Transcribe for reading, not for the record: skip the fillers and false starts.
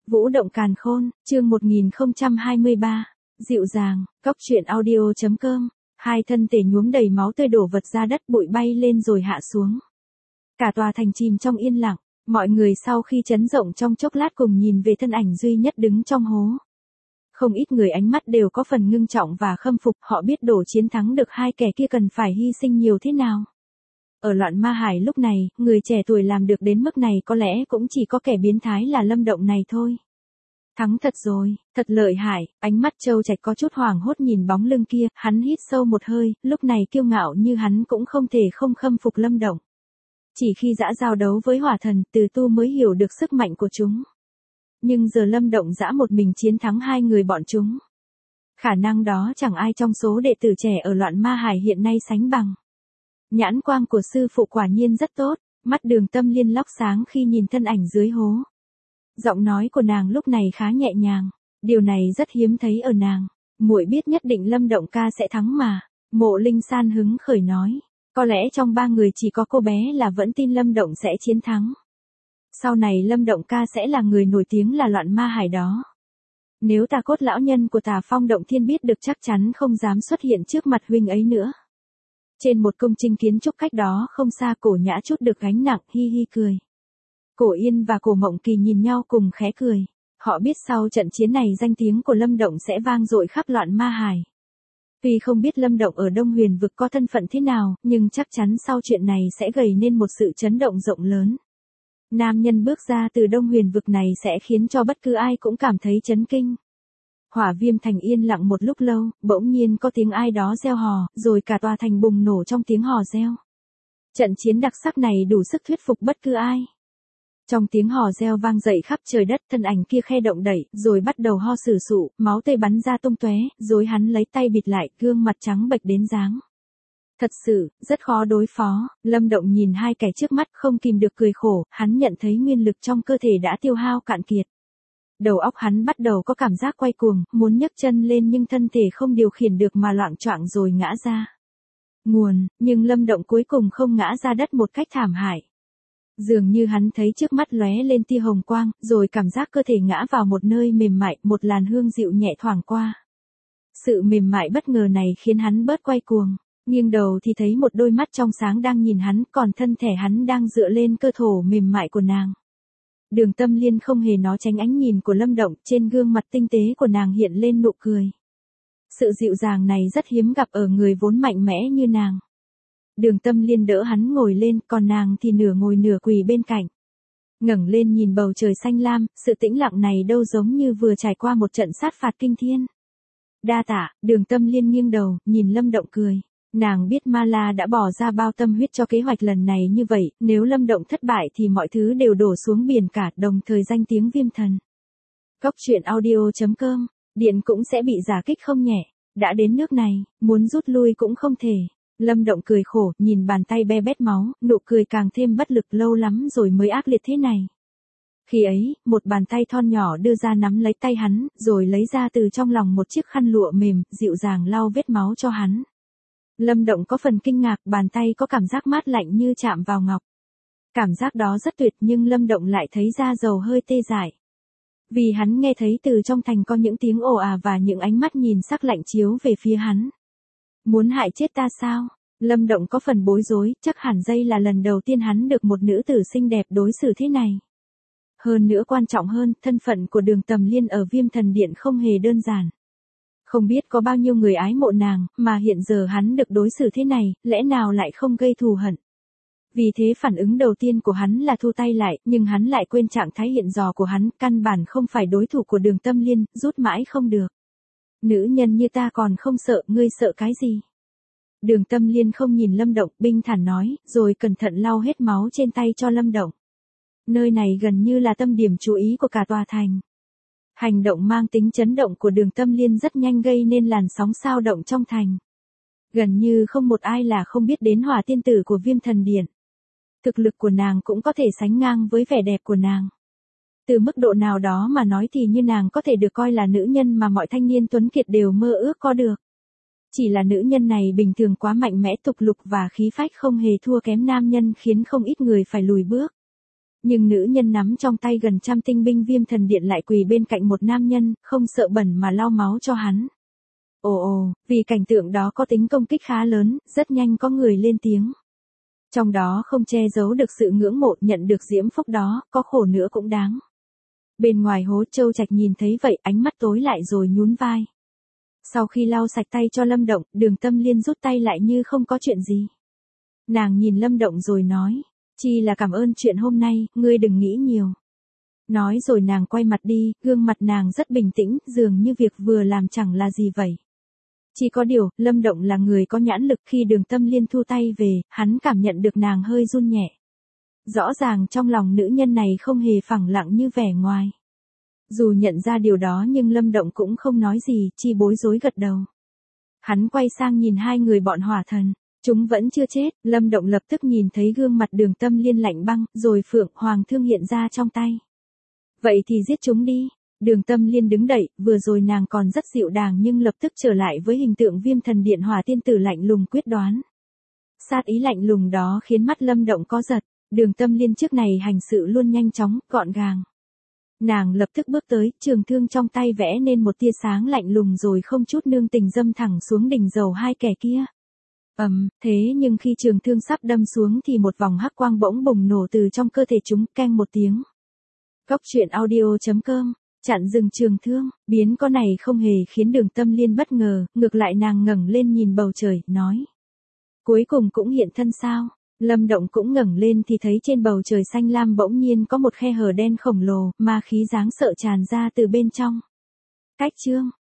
Vũ động càn khôn, chương 1023. Dịu dàng, Cóc truyện audio.com. Hai thân thể nhuốm đầy máu tươi đổ vật ra đất, bụi bay lên rồi hạ xuống. Cả tòa thành chìm trong yên lặng, mọi người sau khi chấn động trong chốc lát cùng nhìn về thân ảnh duy nhất đứng trong hố. Không ít người ánh mắt đều có phần ngưng trọng và khâm phục, họ biết đổ chiến thắng được hai kẻ kia cần phải hy sinh nhiều thế nào. Ở loạn ma hải lúc này, người trẻ tuổi làm được đến mức này có lẽ cũng chỉ có kẻ biến thái là Lâm Động này thôi. Thắng thật rồi, thật lợi hại, ánh mắt Châu Trạch có chút hoảng hốt nhìn bóng lưng kia, hắn hít sâu một hơi, lúc này kiêu ngạo như hắn cũng không thể không khâm phục Lâm Động. Chỉ khi dã giao đấu với hỏa thần, Từ Tu mới hiểu được sức mạnh của chúng. Nhưng giờ Lâm Động dã một mình chiến thắng hai người bọn chúng. Khả năng đó chẳng ai trong số đệ tử trẻ ở loạn ma hải hiện nay sánh bằng. Nhãn quang của sư phụ quả nhiên rất tốt, mắt Đường Tâm Liên lóc sáng khi nhìn thân ảnh dưới hố. Giọng nói của nàng lúc này khá nhẹ nhàng, điều này rất hiếm thấy ở nàng. Muội biết nhất định Lâm Động ca sẽ thắng mà. Mộ Linh San hứng khởi nói, có lẽ trong ba người chỉ có cô bé là vẫn tin Lâm Động sẽ chiến thắng. Sau này Lâm Động ca sẽ là người nổi tiếng là loạn ma hải đó. Nếu Tà Cốt lão nhân của Tà Phong Động Thiên biết được chắc chắn không dám xuất hiện trước mặt huynh ấy nữa. Trên một công trình kiến trúc cách đó không xa, Cổ Nhã chút được gánh nặng, hi hi cười. Cổ Yên và Cổ Mộng Kỳ nhìn nhau cùng khẽ cười. Họ biết sau trận chiến này danh tiếng của Lâm Động sẽ vang dội khắp loạn ma hải. Tuy không biết Lâm Động ở Đông Huyền vực có thân phận thế nào, nhưng chắc chắn sau chuyện này sẽ gây nên một sự chấn động rộng lớn. Nam nhân bước ra từ Đông Huyền vực này sẽ khiến cho bất cứ ai cũng cảm thấy chấn kinh. Hỏa Viêm thành yên lặng một lúc lâu, bỗng nhiên có tiếng ai đó reo hò, rồi cả tòa thành bùng nổ trong tiếng hò reo. Trận chiến đặc sắc này đủ sức thuyết phục bất cứ ai. Trong tiếng hò reo vang dậy khắp trời đất, thân ảnh kia khe động đẩy, rồi bắt đầu ho sừ sụ, máu tươi bắn ra tung tóe, rồi hắn lấy tay bịt lại, gương mặt trắng bệch đến dáng. Thật sự, rất khó đối phó. Lâm Động nhìn hai kẻ trước mắt không kìm được cười khổ, hắn nhận thấy nguyên lực trong cơ thể đã tiêu hao cạn kiệt. Đầu óc hắn bắt đầu có cảm giác quay cuồng, muốn nhấc chân lên nhưng thân thể không điều khiển được mà loạng choạng rồi ngã ra. Nhưng Lâm Động cuối cùng không ngã ra đất một cách thảm hại. Dường như hắn thấy trước mắt lóe lên tia hồng quang, rồi cảm giác cơ thể ngã vào một nơi mềm mại, một làn hương dịu nhẹ thoảng qua. Sự mềm mại bất ngờ này khiến hắn bớt quay cuồng. Nghiêng đầu thì thấy một đôi mắt trong sáng đang nhìn hắn, còn thân thể hắn đang dựa lên cơ thổ mềm mại của nàng. Đường Tâm Liên không hề né tránh ánh nhìn của Lâm Động, trên gương mặt tinh tế của nàng hiện lên nụ cười. Sự dịu dàng này rất hiếm gặp ở người vốn mạnh mẽ như nàng. Đường Tâm Liên đỡ hắn ngồi lên, còn nàng thì nửa ngồi nửa quỳ bên cạnh. Ngẩng lên nhìn bầu trời xanh lam, sự tĩnh lặng này đâu giống như vừa trải qua một trận sát phạt kinh thiên. Đa tạ. Đường Tâm Liên nghiêng đầu, nhìn Lâm Động cười. Nàng biết Ma La đã bỏ ra bao tâm huyết cho kế hoạch lần này như vậy, nếu Lâm Động thất bại thì mọi thứ đều đổ xuống biển cả, đồng thời danh tiếng Viêm Thần. Cóc truyện audio.com, điện cũng sẽ bị giả kích không nhẹ. Đã đến nước này, muốn rút lui cũng không thể. Lâm Động cười khổ, nhìn bàn tay be bét máu, nụ cười càng thêm bất lực, lâu lắm rồi mới ác liệt thế này. Khi ấy, một bàn tay thon nhỏ đưa ra nắm lấy tay hắn, rồi lấy ra từ trong lòng một chiếc khăn lụa mềm, dịu dàng lau vết máu cho hắn. Lâm Động có phần kinh ngạc, bàn tay có cảm giác mát lạnh như chạm vào ngọc. Cảm giác đó rất tuyệt, nhưng Lâm Động lại thấy da dầu hơi tê dại. Vì hắn nghe thấy từ trong thành có những tiếng ồ ả và những ánh mắt nhìn sắc lạnh chiếu về phía hắn. Muốn hại chết ta sao? Lâm Động có phần bối rối, chắc hẳn đây là lần đầu tiên hắn được một nữ tử xinh đẹp đối xử thế này. Hơn nữa quan trọng hơn, thân phận của Đường Tầm Liên ở Viêm Thần Điện không hề đơn giản. Không biết có bao nhiêu người ái mộ nàng, mà hiện giờ hắn được đối xử thế này, lẽ nào lại không gây thù hận. Vì thế phản ứng đầu tiên của hắn là thu tay lại, nhưng hắn lại quên trạng thái hiện giờ của hắn, căn bản không phải đối thủ của Đường Tâm Liên, rút mãi không được. Nữ nhân như ta còn không sợ, ngươi sợ cái gì? Đường Tâm Liên không nhìn Lâm Động, bình thản nói, rồi cẩn thận lau hết máu trên tay cho Lâm Động. Nơi này gần như là tâm điểm chú ý của cả tòa thành. Hành động mang tính chấn động của Đường Tâm Liên rất nhanh gây nên làn sóng xao động trong thành. Gần như không một ai là không biết đến Hỏa tiên tử của Viêm Thần Điện. Thực lực của nàng cũng có thể sánh ngang với vẻ đẹp của nàng. Từ mức độ nào đó mà nói thì như nàng có thể được coi là nữ nhân mà mọi thanh niên tuấn kiệt đều mơ ước có được. Chỉ là nữ nhân này bình thường quá mạnh mẽ, tục lục và khí phách không hề thua kém nam nhân, khiến không ít người phải lùi bước. Nhưng nữ nhân nắm trong tay gần 100 tinh binh Viêm Thần Điện lại quỳ bên cạnh một nam nhân, không sợ bẩn mà lau máu cho hắn. Ồ, vì cảnh tượng đó có tính công kích khá lớn, rất nhanh có người lên tiếng. Trong đó không che giấu được sự ngưỡng mộ, nhận được diễm phúc đó, có khổ nữa cũng đáng. Bên ngoài hố Châu Trạch nhìn thấy vậy, ánh mắt tối lại rồi nhún vai. Sau khi lau sạch tay cho Lâm Động, Đường Tâm Liên rút tay lại như không có chuyện gì. Nàng nhìn Lâm Động rồi nói, chỉ là cảm ơn chuyện hôm nay, ngươi đừng nghĩ nhiều. Nói rồi nàng quay mặt đi, gương mặt nàng rất bình tĩnh, dường như việc vừa làm chẳng là gì vậy. Chỉ có điều, Lâm Động là người có nhãn lực, khi Đường Tâm Liên thu tay về, hắn cảm nhận được nàng hơi run nhẹ. Rõ ràng trong lòng nữ nhân này không hề phẳng lặng như vẻ ngoài. Dù nhận ra điều đó nhưng Lâm Động cũng không nói gì, chỉ bối rối gật đầu. Hắn quay sang nhìn hai người bọn hỏa thần, chúng vẫn chưa chết, Lâm Động lập tức nhìn thấy gương mặt Đường Tâm Liên lạnh băng, rồi Phượng Hoàng Thương hiện ra trong tay. Vậy thì giết chúng đi. Đường Tâm Liên đứng dậy, vừa rồi nàng còn rất dịu dàng nhưng lập tức trở lại với hình tượng Viêm Thần Điện Hỏa Tiên Tử lạnh lùng quyết đoán. Sát ý lạnh lùng đó khiến mắt Lâm Động co giật, Đường Tâm Liên trước này hành sự luôn nhanh chóng, gọn gàng. Nàng lập tức bước tới, trường thương trong tay vẽ nên một tia sáng lạnh lùng rồi không chút nương tình dâm thẳng xuống đỉnh đầu hai kẻ kia. Thế nhưng khi trường thương sắp đâm xuống thì một vòng hắc quang bỗng bùng nổ từ trong cơ thể chúng, keng một tiếng. Góc truyện audio.com, chặn dừng trường thương, biến con này không hề khiến Đường Tâm Liên bất ngờ, ngược lại nàng ngẩng lên nhìn bầu trời, nói. Cuối cùng cũng hiện thân sao? Lâm Động cũng ngẩng lên thì thấy trên bầu trời xanh lam bỗng nhiên có một khe hở đen khổng lồ, ma khí đáng sợ tràn ra từ bên trong. Cách chương